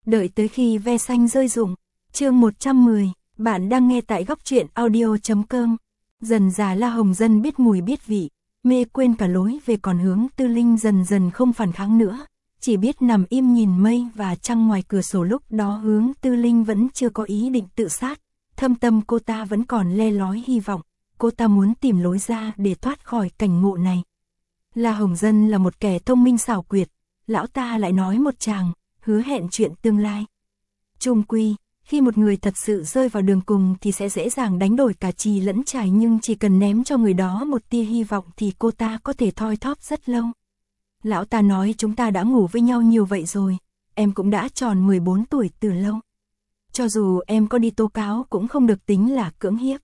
Đợi tới khi ve xanh rơi rụng. Chương 110, bạn đang nghe tại góc truyện audio.com. Dần già La Hồng Dân biết mùi biết vị, mê quên cả lối về, còn Hướng Tư Linh dần dần không phản kháng nữa, chỉ biết nằm im nhìn mây và trăng ngoài cửa sổ. Lúc đó Hướng Tư Linh vẫn chưa có ý định tự sát, thâm tâm cô ta vẫn còn le lói hy vọng, cô ta muốn tìm lối ra để thoát khỏi cảnh ngộ này. La Hồng Dân là một kẻ thông minh xảo quyệt, lão ta lại nói một tràng, hứa hẹn chuyện tương lai. Chung quy, khi một người thật sự rơi vào đường cùng thì sẽ dễ dàng đánh đổi cả chì lẫn chài, nhưng chỉ cần ném cho người đó một tia hy vọng thì cô ta có thể thoi thóp rất lâu. Lão ta nói chúng ta đã ngủ với nhau nhiều vậy rồi, em cũng đã tròn 14 tuổi từ lâu. Cho dù em có đi tố cáo cũng không được tính là cưỡng hiếp.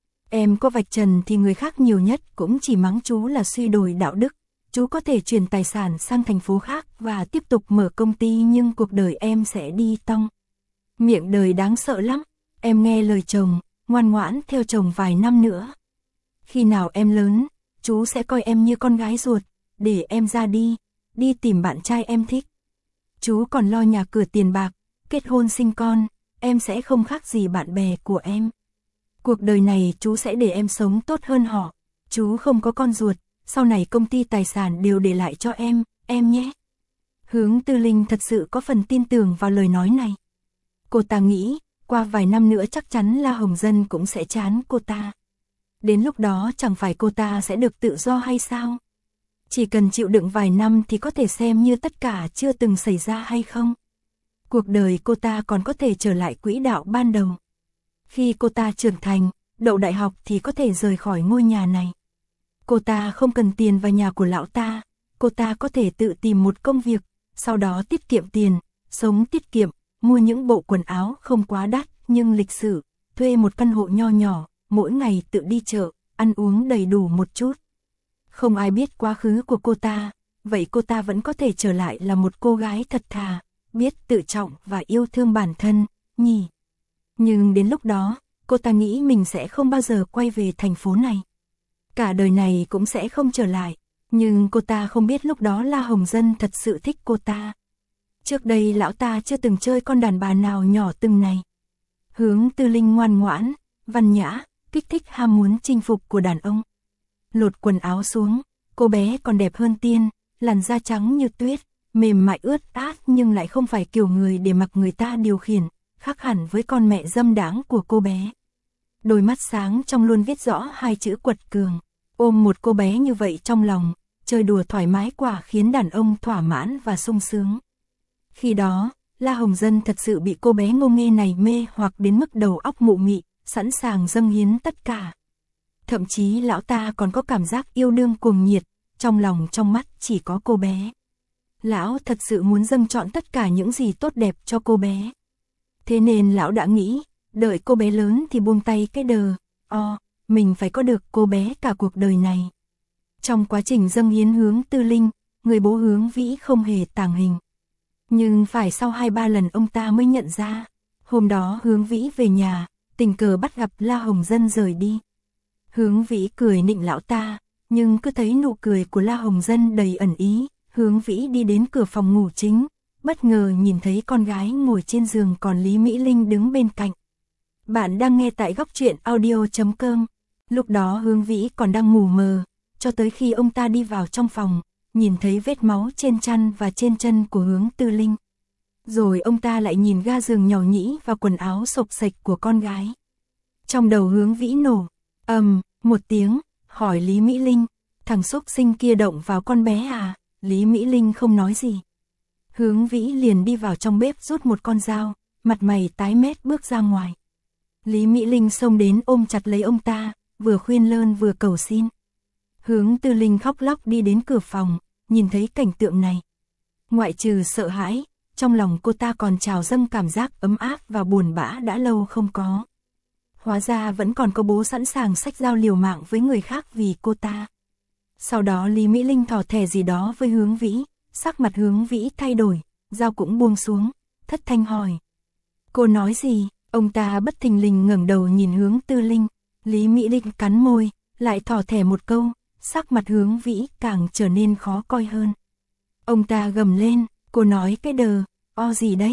Em có vạch trần thì người khác nhiều nhất cũng chỉ mắng chú là suy đồi đạo đức. Chú có thể chuyển tài sản sang thành phố khác và tiếp tục mở công ty, nhưng cuộc đời em sẽ đi tong. Miệng đời đáng sợ lắm, em nghe lời chồng, ngoan ngoãn theo chồng vài năm nữa. Khi nào em lớn, chú sẽ coi em như con gái ruột, để em ra đi tìm bạn trai em thích. Chú còn lo nhà cửa tiền bạc, kết hôn sinh con, em sẽ không khác gì bạn bè của em. Cuộc đời này chú sẽ để em sống tốt hơn họ, chú không có con ruột, sau này công ty tài sản đều để lại cho em nhé. Hướng Tư Linh thật sự có phần tin tưởng vào lời nói này. Cô ta nghĩ, qua vài năm nữa chắc chắn La Hồng Dân cũng sẽ chán cô ta. Đến lúc đó chẳng phải cô ta sẽ được tự do hay sao? Chỉ cần chịu đựng vài năm thì có thể xem như tất cả chưa từng xảy ra hay không? Cuộc đời cô ta còn có thể trở lại quỹ đạo ban đầu. Khi cô ta trưởng thành, đậu đại học thì có thể rời khỏi ngôi nhà này. Cô ta không cần tiền vào nhà của lão ta, cô ta có thể tự tìm một công việc, sau đó tiết kiệm tiền, sống tiết kiệm, mua những bộ quần áo không quá đắt nhưng lịch sự, thuê một căn hộ nho nhỏ, mỗi ngày tự đi chợ, ăn uống đầy đủ một chút. Không ai biết quá khứ của cô ta, vậy cô ta vẫn có thể trở lại là một cô gái thật thà, biết tự trọng và yêu thương bản thân, nhỉ. Nhưng đến lúc đó, cô ta nghĩ mình sẽ không bao giờ quay về thành phố này. Cả đời này cũng sẽ không trở lại, nhưng cô ta không biết lúc đó La Hồng Dân thật sự thích cô ta. Trước đây lão ta chưa từng chơi con đàn bà nào nhỏ từng này. Hướng Tư Linh ngoan ngoãn, văn nhã, kích thích ham muốn chinh phục của đàn ông. Lột quần áo xuống, cô bé còn đẹp hơn tiên, làn da trắng như tuyết, mềm mại ướt át nhưng lại không phải kiểu người để mặc người ta điều khiển, khác hẳn với con mẹ dâm đãng của cô bé. Đôi mắt sáng trong luôn viết rõ hai chữ quật cường. Ôm một cô bé như vậy trong lòng, chơi đùa thoải mái quả khiến đàn ông thỏa mãn và sung sướng. Khi đó, La Hồng Dân thật sự bị cô bé ngô nghê này mê hoặc đến mức đầu óc mụ mị, sẵn sàng dâng hiến tất cả. Thậm chí lão ta còn có cảm giác yêu đương cuồng nhiệt, trong lòng trong mắt chỉ có cô bé. Lão thật sự muốn dâng trọn tất cả những gì tốt đẹp cho cô bé. Thế nên lão đã nghĩ, đợi cô bé lớn thì buông tay cái mình phải có được cô bé cả cuộc đời này. Trong quá trình dâng hiến Hướng Tư Linh, người bố Hướng Vĩ không hề tàng hình. Nhưng phải sau 2-3 lần ông ta mới nhận ra. Hôm đó Hướng Vĩ về nhà, tình cờ bắt gặp La Hồng Dân rời đi. Hướng Vĩ cười nịnh lão ta, nhưng cứ thấy nụ cười của La Hồng Dân đầy ẩn ý. Hướng Vĩ đi đến cửa phòng ngủ chính, bất ngờ nhìn thấy con gái ngồi trên giường, còn Lý Mỹ Linh đứng bên cạnh. Bạn đang nghe tại góc truyện audio.com. Lúc đó Hướng Vĩ còn đang ngủ mờ, cho tới khi ông ta đi vào trong phòng, nhìn thấy vết máu trên chăn và trên chân của Hướng Tư Linh. Rồi ông ta lại nhìn ga giường nhỏ nhĩ và quần áo xộc xệch của con gái. Trong đầu Hướng Vĩ nổ, một tiếng, hỏi Lý Mỹ Linh, thằng xúc sinh kia động vào con bé à? Lý Mỹ Linh không nói gì. Hướng Vĩ liền đi vào trong bếp rút một con dao, mặt mày tái mét bước ra ngoài. Lý Mỹ Linh xông đến ôm chặt lấy ông ta, vừa khuyên lơn vừa cầu xin. Hướng Tư Linh khóc lóc đi đến cửa phòng, nhìn thấy cảnh tượng này. Ngoại trừ sợ hãi, trong lòng cô ta còn trào dâng cảm giác ấm áp và buồn bã đã lâu không có. Hóa ra vẫn còn có bố sẵn sàng xách dao liều mạng với người khác vì cô ta. Sau đó Lý Mỹ Linh thỏ thẻ gì đó với Hướng Vĩ, sắc mặt Hướng Vĩ thay đổi, dao cũng buông xuống, thất thanh hỏi. Cô nói gì? Ông ta bất thình lình ngẩng đầu nhìn Hướng Tư Linh. Lý Mỹ Linh cắn môi, lại thỏ thẻ một câu, sắc mặt Hướng Vĩ càng trở nên khó coi hơn. Ông ta gầm lên, cô nói cái gì đấy?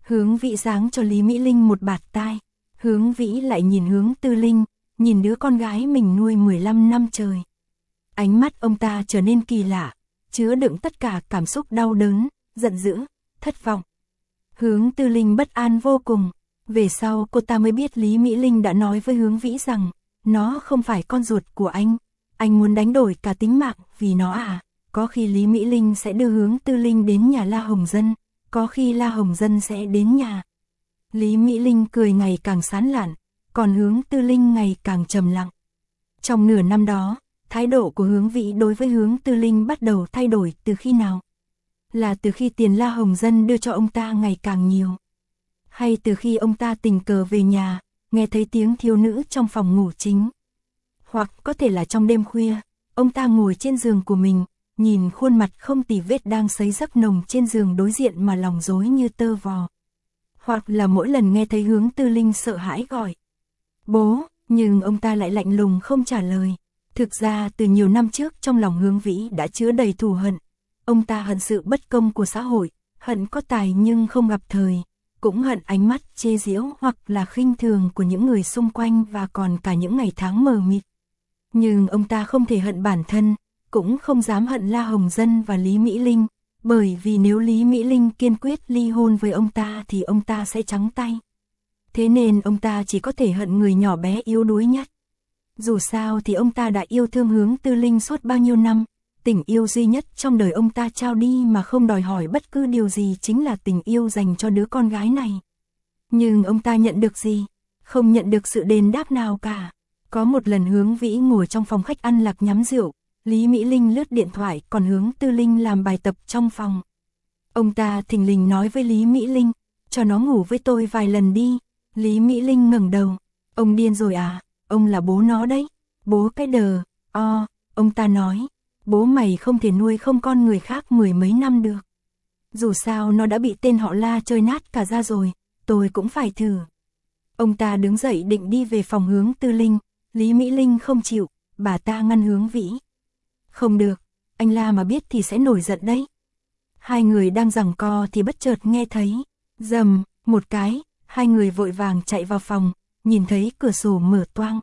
Hướng Vĩ giáng cho Lý Mỹ Linh một bạt tai. Hướng Vĩ lại nhìn Hướng Tư Linh, nhìn đứa con gái mình nuôi 15 năm trời. Ánh mắt ông ta trở nên kỳ lạ, chứa đựng tất cả cảm xúc đau đớn, giận dữ, thất vọng. Hướng Tư Linh bất an vô cùng. Về sau cô ta mới biết Lý Mỹ Linh đã nói với Hướng Vĩ rằng, nó không phải con ruột của anh muốn đánh đổi cả tính mạng vì nó à. Có khi Lý Mỹ Linh sẽ đưa Hướng Tư Linh đến nhà La Hồng Dân, có khi La Hồng Dân sẽ đến nhà. Lý Mỹ Linh cười ngày càng sán lạn, còn Hướng Tư Linh ngày càng trầm lặng. Trong nửa năm đó, thái độ của Hướng Vĩ đối với Hướng Tư Linh bắt đầu thay đổi từ khi nào? Là từ khi tiền La Hồng Dân đưa cho ông ta ngày càng nhiều? Hay từ khi ông ta tình cờ về nhà, nghe thấy tiếng thiếu nữ trong phòng ngủ chính? Hoặc có thể là trong đêm khuya, ông ta ngồi trên giường của mình, nhìn khuôn mặt không tì vết đang sấy giấc nồng trên giường đối diện mà lòng rối như tơ vò. Hoặc là mỗi lần nghe thấy Hướng Tư Linh sợ hãi gọi bố, nhưng ông ta lại lạnh lùng không trả lời. Thực ra từ nhiều năm trước trong lòng Hướng Vĩ đã chứa đầy thù hận. Ông ta hận sự bất công của xã hội, hận có tài nhưng không gặp thời, cũng hận ánh mắt chê giễu hoặc là khinh thường của những người xung quanh và còn cả những ngày tháng mờ mịt. Nhưng ông ta không thể hận bản thân, cũng không dám hận La Hồng Dân và Lý Mỹ Linh, bởi vì nếu Lý Mỹ Linh kiên quyết ly hôn với ông ta thì ông ta sẽ trắng tay. Thế nên ông ta chỉ có thể hận người nhỏ bé yếu đuối nhất. Dù sao thì ông ta đã yêu thương Hướng Tư Linh suốt bao nhiêu năm, tình yêu duy nhất trong đời ông ta trao đi mà không đòi hỏi bất cứ điều gì chính là tình yêu dành cho đứa con gái này. Nhưng ông ta nhận được gì? Không nhận được sự đền đáp nào cả. Có một lần Hướng Vĩ ngồi trong phòng khách ăn lạc nhắm rượu, Lý Mỹ Linh lướt điện thoại còn Hướng Tư Linh làm bài tập trong phòng. Ông ta thình lình nói với Lý Mỹ Linh, cho nó ngủ với tôi vài lần đi. Lý Mỹ Linh ngẩng đầu, ông điên rồi à, ông là bố nó đấy. Bố cái đờ, ông ta nói, bố mày không thể nuôi không con người khác 10 mấy năm được. Dù sao nó đã bị tên họ La chơi nát cả ra rồi, tôi cũng phải thử. Ông ta đứng dậy định đi về phòng Hướng Tư Linh, Lý Mỹ Linh không chịu, bà ta ngăn Hướng Vĩ. Không được, anh La mà biết thì sẽ nổi giận đấy. Hai người đang giằng co thì bất chợt nghe thấy, rầm, một cái, hai người vội vàng chạy vào phòng, nhìn thấy cửa sổ mở toang.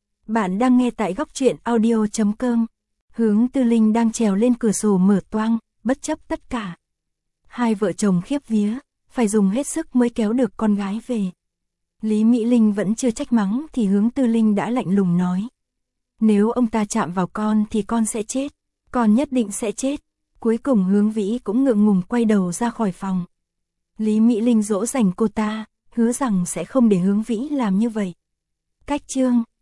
Bạn đang nghe tại góc truyện audio.com. Hướng Tư Linh đang trèo lên cửa sổ mở toang, bất chấp tất cả. Hai vợ chồng khiếp vía, phải dùng hết sức mới kéo được con gái về. Lý Mỹ Linh vẫn chưa trách mắng thì Hướng Tư Linh đã lạnh lùng nói. Nếu ông ta chạm vào con thì con sẽ chết, con nhất định sẽ chết. Cuối cùng Hướng Vĩ cũng ngượng ngùng quay đầu ra khỏi phòng. Lý Mỹ Linh dỗ dành cô ta, hứa rằng sẽ không để Hướng Vĩ làm như vậy. Cách chương